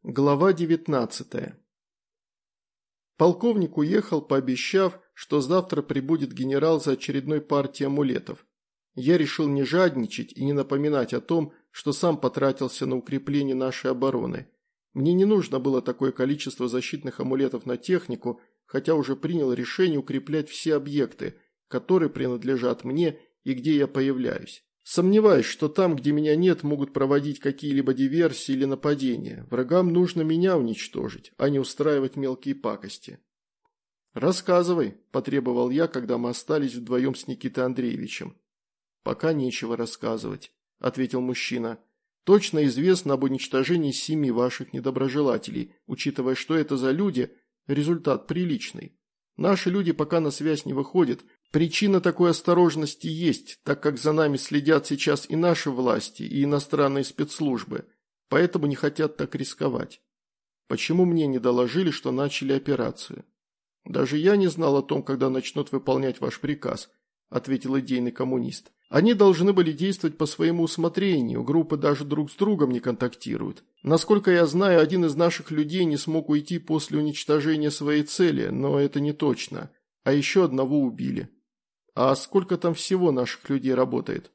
Глава 19. Полковник уехал, пообещав, что завтра прибудет генерал за очередной партией амулетов. Я решил не жадничать и не напоминать о том, что сам потратился на укрепление нашей обороны. Мне не нужно было такое количество защитных амулетов на технику, хотя уже принял решение укреплять все объекты, которые принадлежат мне и где я появляюсь. Сомневаюсь, что там, где меня нет, могут проводить какие-либо диверсии или нападения. Врагам нужно меня уничтожить, а не устраивать мелкие пакости. «Рассказывай», – потребовал я, когда мы остались вдвоем с Никитой Андреевичем. «Пока нечего рассказывать», – ответил мужчина. «Точно известно об уничтожении 7 ваших недоброжелателей, учитывая, что это за люди, результат приличный. Наши люди пока на связь не выходят. Причина такой осторожности есть, так как за нами следят сейчас и наши власти, и иностранные спецслужбы, поэтому не хотят так рисковать. Почему мне не доложили, что начали операцию? Даже я не знал о том, когда начнут выполнять ваш приказ», – ответил идейный коммунист. «Они должны были действовать по своему усмотрению, группы даже друг с другом не контактируют. Насколько я знаю, один из наших людей не смог уйти после уничтожения своей цели, но это не точно, а еще одного убили». «А сколько там всего наших людей работает?»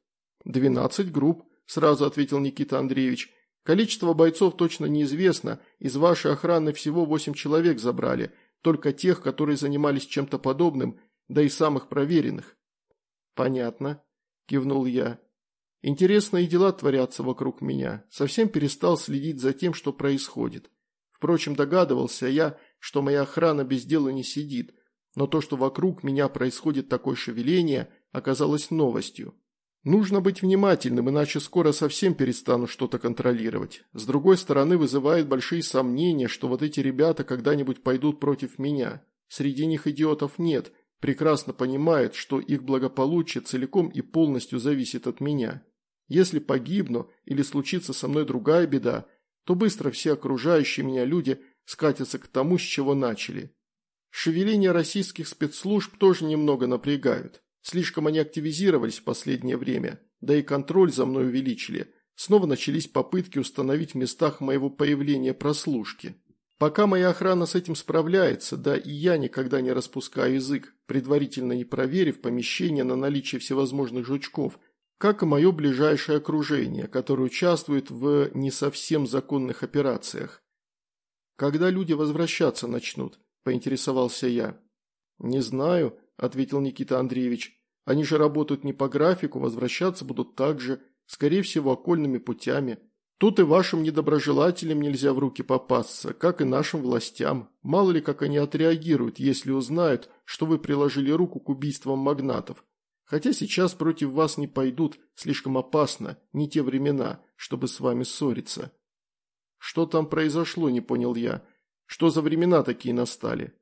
12 групп», – сразу ответил Никита Андреевич. «Количество бойцов точно неизвестно, из вашей охраны всего 8 человек забрали, только тех, которые занимались чем-то подобным, да и самых проверенных». «Понятно», – кивнул я. «Интересные дела творятся вокруг меня, совсем перестал следить за тем, что происходит. Впрочем, догадывался я, что моя охрана без дела не сидит, но то, что вокруг меня происходит такое шевеление, оказалось новостью. Нужно быть внимательным, иначе скоро совсем перестану что-то контролировать. С другой стороны, вызывает большие сомнения, что вот эти ребята когда-нибудь пойдут против меня. Среди них идиотов нет, прекрасно понимают, что их благополучие целиком и полностью зависит от меня. Если погибну или случится со мной другая беда, то быстро все окружающие меня люди скатятся к тому, с чего начали. Шевеления российских спецслужб тоже немного напрягают. Слишком они активизировались в последнее время, да и контроль за мной увеличили. Снова начались попытки установить в местах моего появления прослушки. Пока моя охрана с этим справляется, да и я никогда не распускаю язык, предварительно не проверив помещение на наличие всевозможных жучков, как и мое ближайшее окружение, которое участвует в не совсем законных операциях. «Когда люди возвращаться начнут?» – поинтересовался я. «Не знаю», – ответил Никита Андреевич. «Они же работают не по графику, возвращаться будут так же, скорее всего, окольными путями. Тут и вашим недоброжелателям нельзя в руки попасться, как и нашим властям. Мало ли, как они отреагируют, если узнают, что вы приложили руку к убийствам магнатов. Хотя сейчас против вас не пойдут, слишком опасно, не те времена, чтобы с вами ссориться». «Что там произошло, не понял я. Что за времена такие настали?»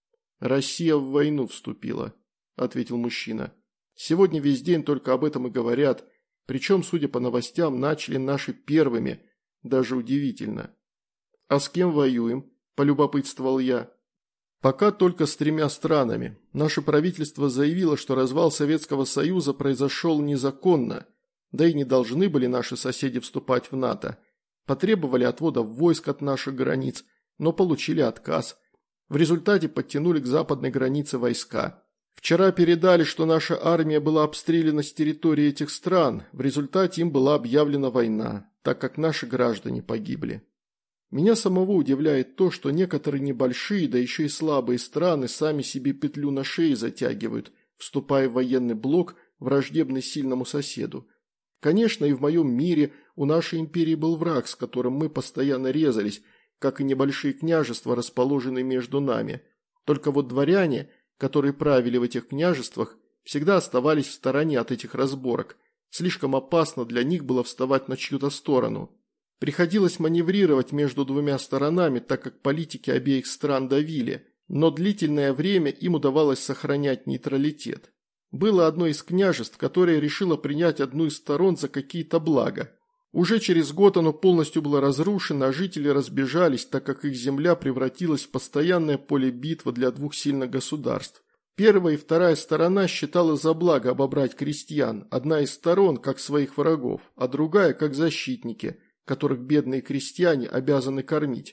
«Россия в войну вступила», – ответил мужчина. «Сегодня весь день только об этом и говорят, причем, судя по новостям, начали наши первыми, даже удивительно». «А с кем воюем?» – полюбопытствовал я. «Пока только с 3 странами. Наше правительство заявило, что развал Советского Союза произошел незаконно, да и не должны были наши соседи вступать в НАТО. Потребовали отвода войск от наших границ, но получили отказ. В результате подтянули к западной границе войска. Вчера передали, что наша армия была обстреляна с территории этих стран, в результате им была объявлена война, так как наши граждане погибли. Меня самого удивляет то, что некоторые небольшие, да еще и слабые страны сами себе петлю на шее затягивают, вступая в военный блок, враждебный сильному соседу. Конечно, и в моем мире у нашей империи был враг, с которым мы постоянно резались, как и небольшие княжества, расположенные между нами. Только вот дворяне, которые правили в этих княжествах, всегда оставались в стороне от этих разборок. Слишком опасно для них было вставать на чью-то сторону. Приходилось маневрировать между 2 сторонами, так как политики обеих стран давили, но длительное время им удавалось сохранять нейтралитет. Было одно из княжеств, которое решило принять одну из сторон за какие-то блага. Уже через год оно полностью было разрушено, а жители разбежались, так как их земля превратилась в постоянное поле битвы для 2 сильных государств. Первая и вторая сторона считала за благо обобрать крестьян, одна из сторон как своих врагов, а другая как защитники, которых бедные крестьяне обязаны кормить.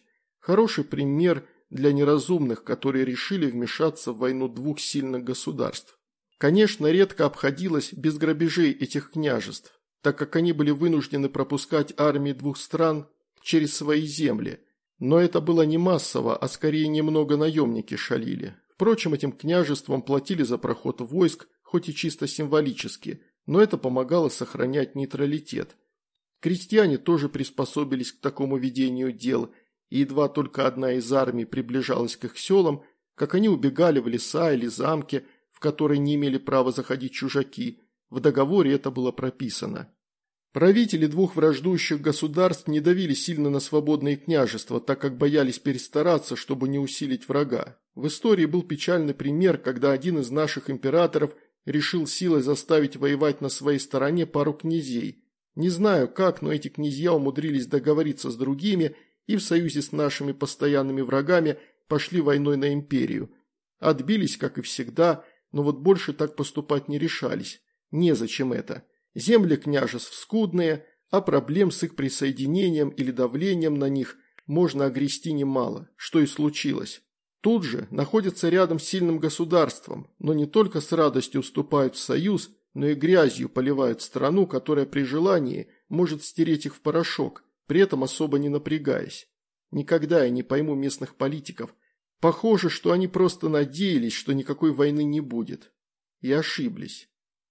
Хороший пример для неразумных, которые решили вмешаться в войну двух сильных государств. Конечно, редко обходилось без грабежей этих княжеств, так как они были вынуждены пропускать армии двух стран через свои земли. Но это было не массово, а скорее немного наемники шалили. Впрочем, этим княжествам платили за проход войск, хоть и чисто символически, но это помогало сохранять нейтралитет. Крестьяне тоже приспособились к такому ведению дел, и едва только одна из армий приближалась к их селам, как они убегали в леса или замки, в которые не имели права заходить чужаки. В договоре это было прописано. Правители двух враждующих государств не давили сильно на свободные княжества, так как боялись перестараться, чтобы не усилить врага. В истории был печальный пример, когда один из наших императоров решил силой заставить воевать на своей стороне пару князей. Не знаю как, но эти князья умудрились договориться с другими и в союзе с нашими постоянными врагами пошли войной на империю. Отбились, как и всегда, но вот больше так поступать не решались. Незачем это. Земли княжеств скудные, а проблем с их присоединением или давлением на них можно огрести немало, что и случилось. Тут же находятся рядом с сильным государством, но не только с радостью вступают в союз, но и грязью поливают страну, которая при желании может стереть их в порошок, при этом особо не напрягаясь. Никогда я не пойму местных политиков. Похоже, что они просто надеялись, что никакой войны не будет. И ошиблись.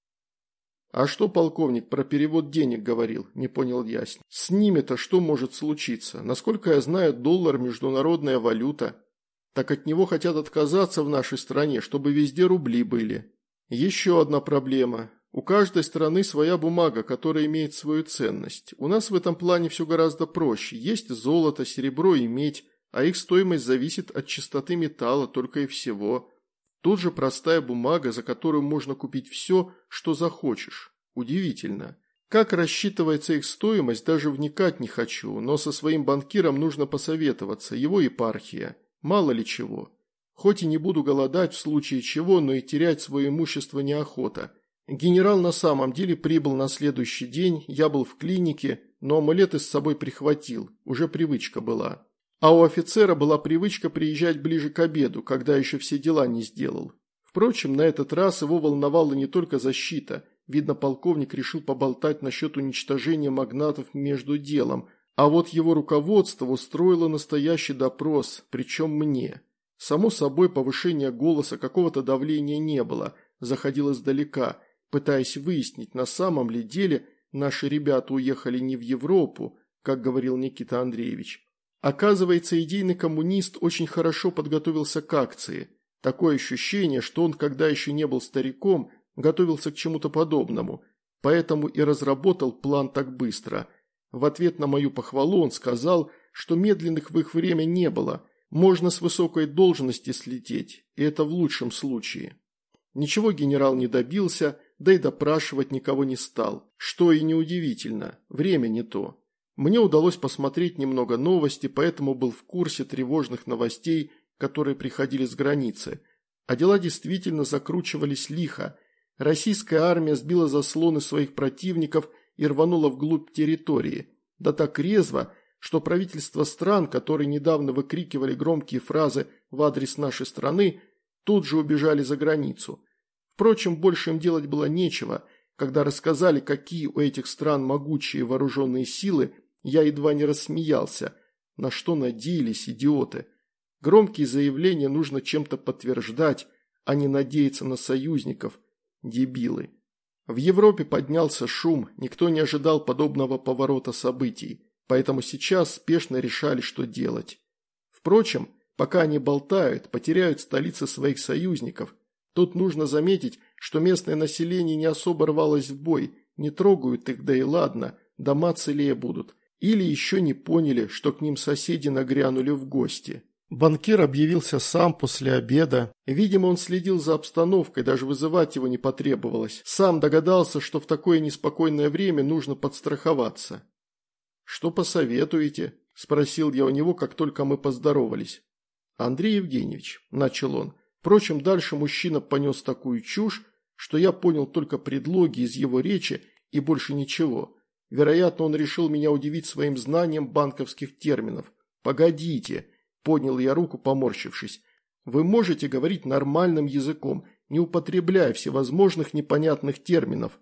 «А что полковник про перевод денег говорил?» – не понял я. «С ними-то что может случиться? Насколько я знаю, доллар – международная валюта. Так от него хотят отказаться в нашей стране, чтобы везде рубли были. Еще одна проблема. У каждой страны своя бумага, которая имеет свою ценность. У нас в этом плане все гораздо проще. Есть золото, серебро и медь, а их стоимость зависит от чистоты металла только и всего». Тут же простая бумага, за которую можно купить все, что захочешь. Удивительно. Как рассчитывается их стоимость, даже вникать не хочу, но со своим банкиром нужно посоветоваться, его епархия. Мало ли чего. Хоть и не буду голодать в случае чего, но и терять свое имущество неохота. Генерал на самом деле прибыл на следующий день, я был в клинике, но амулеты с собой прихватил, уже привычка была. А у офицера была привычка приезжать ближе к обеду, когда еще все дела не сделал. Впрочем, на этот раз его волновала не только защита. Видно, полковник решил поболтать насчет уничтожения магнатов между делом. А вот его руководство устроило настоящий допрос, причем мне. Само собой, повышения голоса, какого-то давления не было. Заходил издалека, пытаясь выяснить, на самом ли деле наши ребята уехали не в Европу, как говорил Никита Андреевич. Оказывается, идейный коммунист очень хорошо подготовился к акции. Такое ощущение, что он, когда еще не был стариком, готовился к чему-то подобному, поэтому и разработал план так быстро. В ответ на мою похвалу он сказал, что медленных в их время не было, можно с высокой должности слететь, и это в лучшем случае. Ничего генерал не добился, да и допрашивать никого не стал, что и неудивительно, время не то. Мне удалось посмотреть немного новости, поэтому был в курсе тревожных новостей, которые приходили с границы. А дела действительно закручивались лихо. Российская армия сбила заслоны своих противников и рванула вглубь территории. Да так резво, что правительства стран, которые недавно выкрикивали громкие фразы в адрес нашей страны, тут же убежали за границу. Впрочем, больше им делать было нечего. Когда рассказали, какие у этих стран могучие вооруженные силы, я едва не рассмеялся. На что надеялись идиоты? Громкие заявления нужно чем-то подтверждать, а не надеяться на союзников. Дебилы. В Европе поднялся шум, никто не ожидал подобного поворота событий, поэтому сейчас спешно решали, что делать. Впрочем, пока они болтают, потеряют столицы своих союзников. Тут нужно заметить, что местное население не особо рвалось в бой, не трогают их, да и ладно, дома целее будут. Или еще не поняли, что к ним соседи нагрянули в гости. Банкир объявился сам после обеда. Видимо, он следил за обстановкой, даже вызывать его не потребовалось. Сам догадался, что в такое неспокойное время нужно подстраховаться. «Что посоветуете?» – спросил я у него, как только мы поздоровались. «Андрей Евгеньевич», – начал он. Впрочем, дальше мужчина понес такую чушь, что я понял только предлоги из его речи и больше ничего. Вероятно, он решил меня удивить своим знанием банковских терминов. «Погодите, Поднял я руку, поморщившись. Вы можете говорить нормальным языком, не употребляя всевозможных непонятных терминов.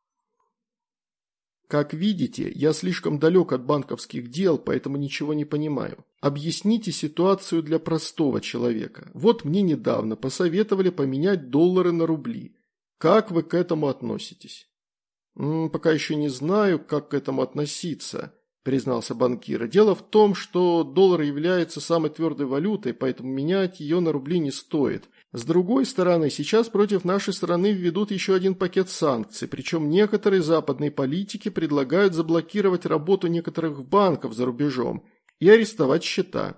Как видите, я слишком далек от банковских дел, поэтому ничего не понимаю. Объясните ситуацию для простого человека. Вот мне недавно посоветовали поменять доллары на рубли. Как вы к этому относитесь? Пока еще не знаю, как к этому относиться, признался банкир. Дело в том, что доллар является самой твердой валютой, поэтому менять ее на рубли не стоит. С другой стороны, сейчас против нашей страны введут еще один пакет санкций, причем некоторые западные политики предлагают заблокировать работу некоторых банков за рубежом и арестовать счета.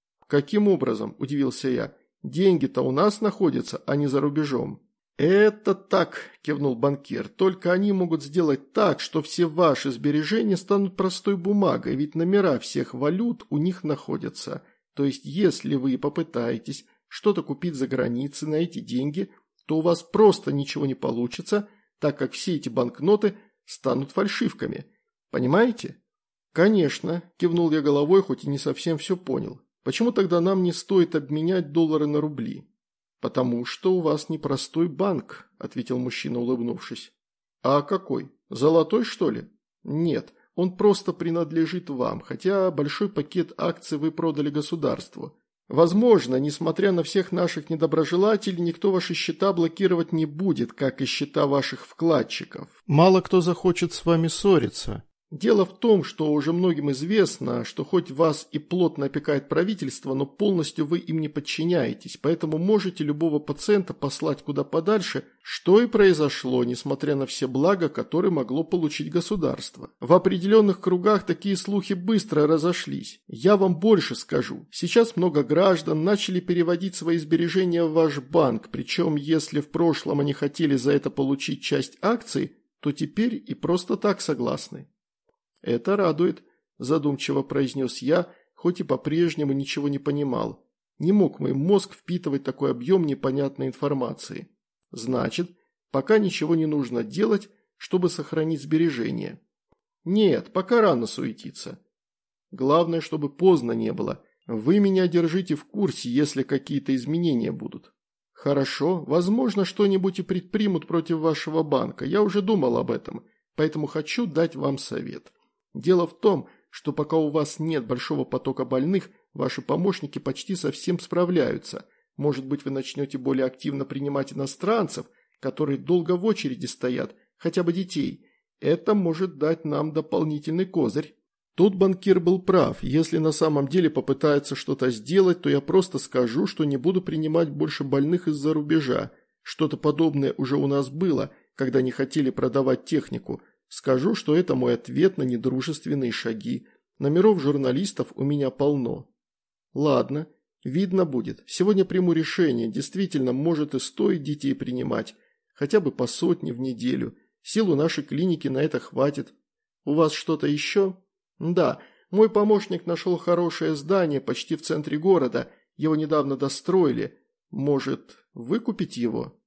Каким образом, удивился я, деньги-то у нас находятся, а не за рубежом. «Это так», – кивнул банкир, – «только они могут сделать так, что все ваши сбережения станут простой бумагой, ведь номера всех валют у них находятся. То есть, если вы попытаетесь что-то купить за границей на эти деньги, то у вас просто ничего не получится, так как все эти банкноты станут фальшивками. Понимаете?» «Конечно», – кивнул я головой, хоть и не совсем все понял. «Почему тогда нам не стоит обменять доллары на рубли?» «Потому что у вас непростой банк», – ответил мужчина, улыбнувшись. «А какой? Золотой, что ли?» «Нет, он просто принадлежит вам, хотя большой пакет акций вы продали государству. Возможно, несмотря на всех наших недоброжелателей, никто ваши счета блокировать не будет, как и счета ваших вкладчиков. Мало кто захочет с вами ссориться. Дело в том, что уже многим известно, что хоть вас и плотно опекает правительство, но полностью вы им не подчиняетесь, поэтому можете любого пациента послать куда подальше, что и произошло, несмотря на все блага, которые могло получить государство. В определенных кругах такие слухи быстро разошлись. Я вам больше скажу. Сейчас много граждан начали переводить свои сбережения в ваш банк, причем если в прошлом они хотели за это получить часть акций, то теперь и просто так согласны. «Это радует», – задумчиво произнес я, хоть и по-прежнему ничего не понимал. Не мог мой мозг впитывать такой объем непонятной информации. «Значит, пока ничего не нужно делать, чтобы сохранить сбережения». «Нет, пока рано суетиться. Главное, чтобы поздно не было. Вы меня держите в курсе, если какие-то изменения будут». «Хорошо, возможно, что-нибудь и предпримут против вашего банка. Я уже думал об этом, поэтому хочу дать вам совет». Дело в том, что пока у вас нет большого потока больных, ваши помощники почти совсем справляются. Может быть, вы начнете более активно принимать иностранцев, которые долго в очереди стоят, хотя бы детей. Это может дать нам дополнительный козырь. Тут банкир был прав. Если на самом деле попытается что-то сделать, то я просто скажу, что не буду принимать больше больных из-за рубежа. Что-то подобное уже у нас было, когда не хотели продавать технику. Скажу, что это мой ответ на недружественные шаги. Номеров журналистов у меня полно. Ладно, видно будет. Сегодня приму решение. Действительно, может и стоит детей принимать. Хотя бы по 100 в неделю. Сил у нашей клиники на это хватит. У вас что-то еще? Да, мой помощник нашел хорошее здание почти в центре города. Его недавно достроили. Может, выкупить его?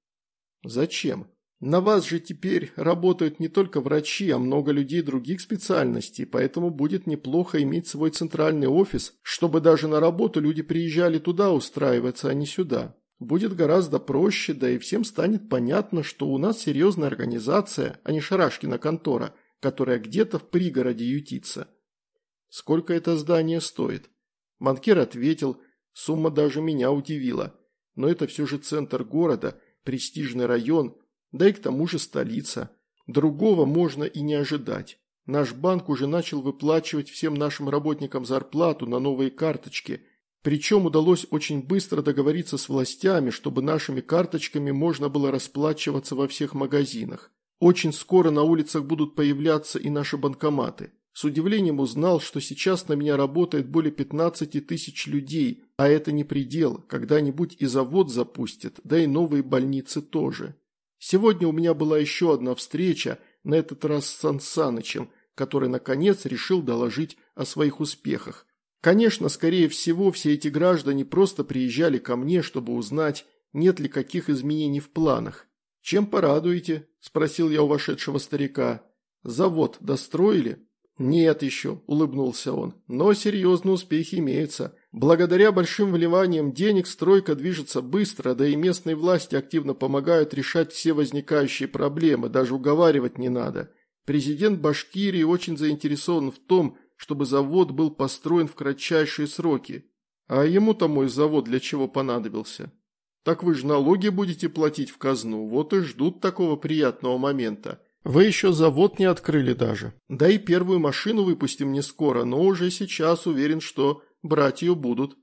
Зачем? На вас же теперь работают не только врачи, а много людей других специальностей, поэтому будет неплохо иметь свой центральный офис, чтобы даже на работу люди приезжали туда устраиваться, а не сюда. Будет гораздо проще, да и всем станет понятно, что у нас серьезная организация, а не Шарашкина контора, которая где-то в пригороде ютится. Сколько это здание стоит? Банкир ответил, сумма даже меня удивила. Но это все же центр города, престижный район, да и к тому же столица. Другого можно и не ожидать. Наш банк уже начал выплачивать всем нашим работникам зарплату на новые карточки. Причем удалось очень быстро договориться с властями, чтобы нашими карточками можно было расплачиваться во всех магазинах. Очень скоро на улицах будут появляться и наши банкоматы. С удивлением узнал, что сейчас на меня работает более 15 тысяч людей, а это не предел, когда-нибудь и завод запустят, да и новые больницы тоже. Сегодня у меня была еще одна встреча, на этот раз с Сан Санычем, который наконец решил доложить о своих успехах. Конечно, скорее всего, все эти граждане просто приезжали ко мне, чтобы узнать, нет ли каких изменений в планах. «Чем порадуете?» – спросил я у вошедшего старика. «Завод достроили?» «Нет еще», – улыбнулся он, – «но серьезные успехи имеются. Благодаря большим вливаниям денег стройка движется быстро, да и местные власти активно помогают решать все возникающие проблемы, даже уговаривать не надо. Президент Башкирии очень заинтересован в том, чтобы завод был построен в кратчайшие сроки. А ему-то мой завод для чего понадобился? Так вы же налоги будете платить в казну, вот и ждут такого приятного момента. Вы еще завод не открыли даже. Да и первую машину выпустим не скоро, но уже сейчас уверен, что брать ее будут.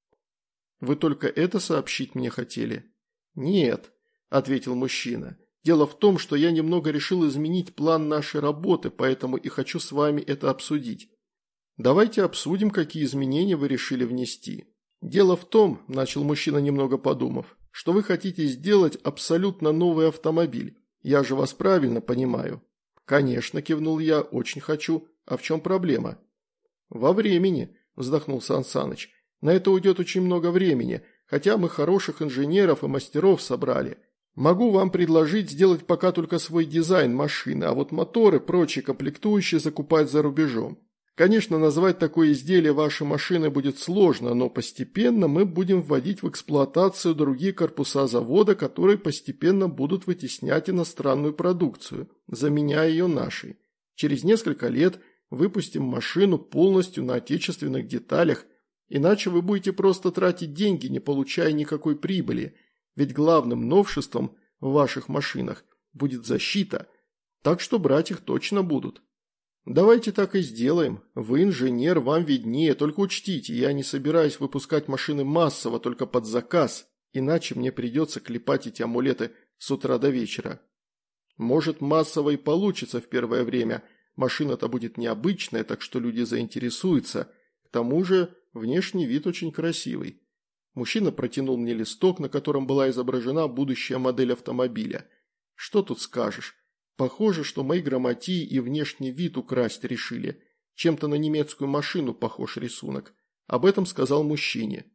Вы только это сообщить мне хотели? Нет, ответил мужчина. Дело в том, что я немного решил изменить план нашей работы, поэтому и хочу с вами это обсудить. Давайте обсудим, какие изменения вы решили внести. Дело в том, начал мужчина, немного подумав, что вы хотите сделать абсолютно новый автомобиль. Я же вас правильно понимаю. Конечно, кивнул я, очень хочу. А в чем проблема? Во времени, вздохнул Сан Саныч. На это уйдет очень много времени, хотя мы хороших инженеров и мастеров собрали. Могу вам предложить сделать пока только свой дизайн машины, а вот моторы, прочие комплектующие закупать за рубежом. Конечно, назвать такое изделие вашей машины будет сложно, но постепенно мы будем вводить в эксплуатацию другие корпуса завода, которые постепенно будут вытеснять иностранную продукцию, заменяя ее нашей. Через несколько лет выпустим машину полностью на отечественных деталях, иначе вы будете просто тратить деньги, не получая никакой прибыли, ведь главным новшеством в ваших машинах будет защита, так что брать их точно будут. Давайте так и сделаем. Вы инженер, вам виднее, только учтите, я не собираюсь выпускать машины массово, только под заказ, иначе мне придется клепать эти амулеты с утра до вечера. Может, массово и получится в первое время, машина-то будет необычная, так что люди заинтересуются. К тому же внешний вид очень красивый. Мужчина протянул мне листок, на котором была изображена будущая модель автомобиля. Что тут скажешь? Похоже, что мои грамотеи и внешний вид украсть решили. Чем-то на немецкую машину похож рисунок. Об этом сказал мужчине.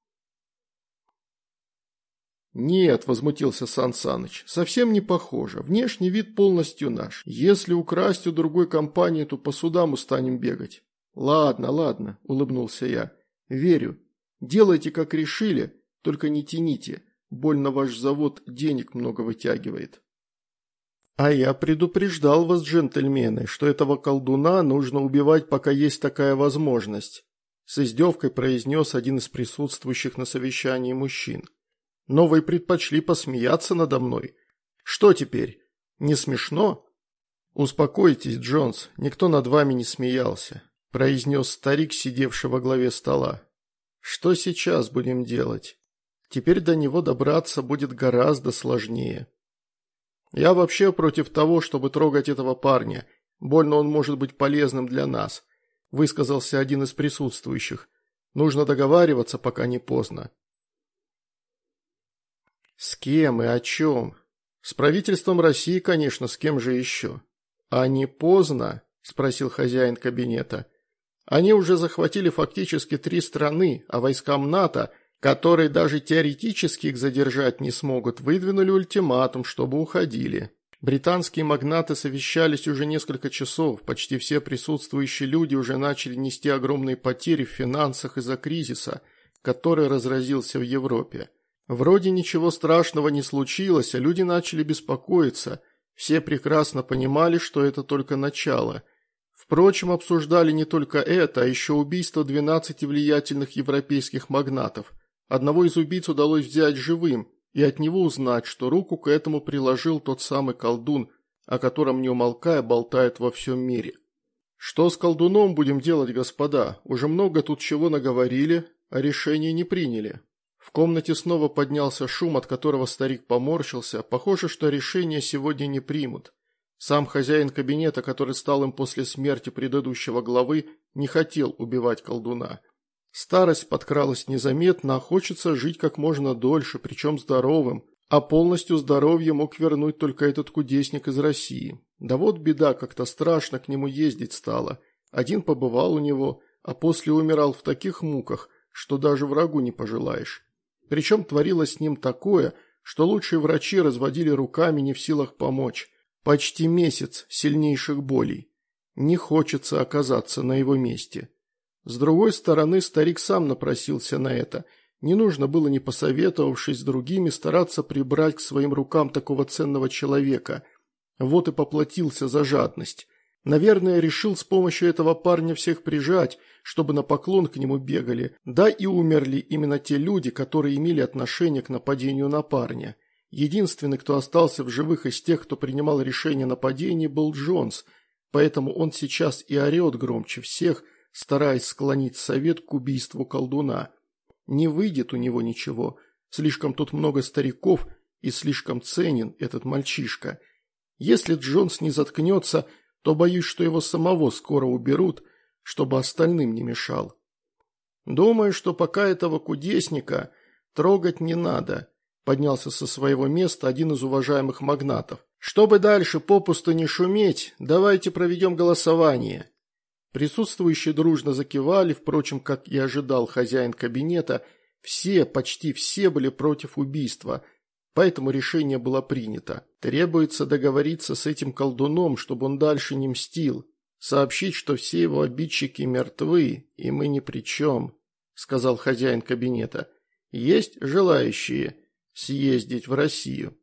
«Нет», – возмутился Сан Саныч, – «совсем не похоже. Внешний вид полностью наш. Если украсть у другой компании, то по судам устанем бегать». «Ладно, ладно», – улыбнулся я. «Верю. Делайте, как решили, только не тяните. Больно ваш завод денег много вытягивает». «А я предупреждал вас, джентльмены, что этого колдуна нужно убивать, пока есть такая возможность», – с издевкой произнес один из присутствующих на совещании мужчин. «Но вы предпочли посмеяться надо мной. Что теперь? Не смешно?» «Успокойтесь, Джонс, никто над вами не смеялся», – произнес старик, сидевший во главе стола. «Что сейчас будем делать? Теперь до него добраться будет гораздо сложнее». «Я вообще против того, чтобы трогать этого парня. Больно он может быть полезным для нас», – высказался один из присутствующих. «Нужно договариваться, пока не поздно». «С кем и о чем?» «С правительством России, конечно, с кем же еще?» «А не поздно?» – спросил хозяин кабинета. «Они уже захватили фактически 3 страны, а войскам НАТО, которые даже теоретически их задержать не смогут, выдвинули ультиматум, чтобы уходили. Британские магнаты совещались уже несколько часов, почти все присутствующие люди уже начали нести огромные потери в финансах из-за кризиса, который разразился в Европе. Вроде ничего страшного не случилось, а люди начали беспокоиться. Все прекрасно понимали, что это только начало. Впрочем, обсуждали не только это, а еще убийство 12 влиятельных европейских магнатов. Одного из убийц удалось взять живым и от него узнать, что руку к этому приложил тот самый колдун, о котором не умолкая болтают во всем мире. Что с колдуном будем делать, господа? Уже много тут чего наговорили, а решения не приняли. В комнате снова поднялся шум, от которого старик поморщился. Похоже, что решение сегодня не примут. Сам хозяин кабинета, который стал им после смерти предыдущего главы, не хотел убивать колдуна. Старость подкралась незаметно, а хочется жить как можно дольше, причем здоровым. А полностью здоровье мог вернуть только этот кудесник из России. Да вот беда, как-то страшно к нему ездить стало. Один побывал у него, а после умирал в таких муках, что даже врагу не пожелаешь. Причем творилось с ним такое, что лучшие врачи разводили руками, не в силах помочь. Почти месяц сильнейших болей. Не хочется оказаться на его месте. С другой стороны, старик сам напросился на это. Не нужно было, не посоветовавшись с другими, стараться прибрать к своим рукам такого ценного человека. Вот и поплатился за жадность. Наверное, решил с помощью этого парня всех прижать, чтобы на поклон к нему бегали. Да и умерли именно те люди, которые имели отношение к нападению на парня. Единственный, кто остался в живых из тех, кто принимал решение о нападении, был Джонс, поэтому он сейчас и орет громче всех, стараясь склонить совет к убийству колдуна. Не выйдет у него ничего, слишком тут много стариков и слишком ценен этот мальчишка. Если Джонс не заткнется, то боюсь, что его самого скоро уберут, чтобы остальным не мешал. Думаю, что пока этого кудесника трогать не надо, поднялся со своего места один из уважаемых магнатов. Чтобы дальше попусту не шуметь, давайте проведем голосование. Присутствующие дружно закивали, впрочем, как и ожидал хозяин кабинета, все, почти все были против убийства, поэтому решение было принято. Требуется договориться с этим колдуном, чтобы он дальше не мстил, сообщить, что все его обидчики мертвы, и мы ни при чем, сказал хозяин кабинета. Есть желающие съездить в Россию?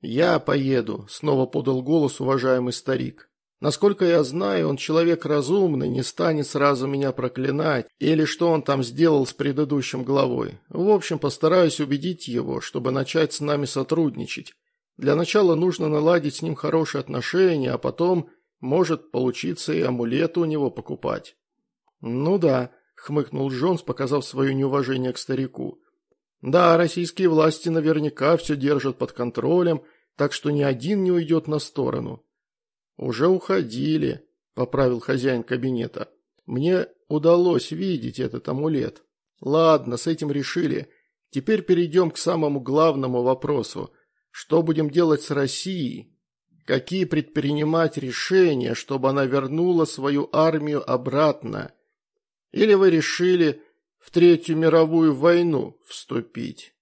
Я поеду, снова подал голос уважаемый старик. Насколько я знаю, он человек разумный, не станет сразу меня проклинать, или что он там сделал с предыдущим главой. В общем, постараюсь убедить его, чтобы начать с нами сотрудничать. Для начала нужно наладить с ним хорошие отношения, а потом может получиться и амулеты у него покупать. Ну да, хмыкнул Джонс, показав свое неуважение к старику. Да, российские власти наверняка все держат под контролем, так что ни один не уйдет на сторону. «Уже уходили», – поправил хозяин кабинета. «Мне удалось видеть этот амулет. Ладно, с этим решили. Теперь перейдем к самому главному вопросу. Что будем делать с Россией? Какие предпринимать решения, чтобы она вернула свою армию обратно? Или вы решили в Третью мировую войну вступить?»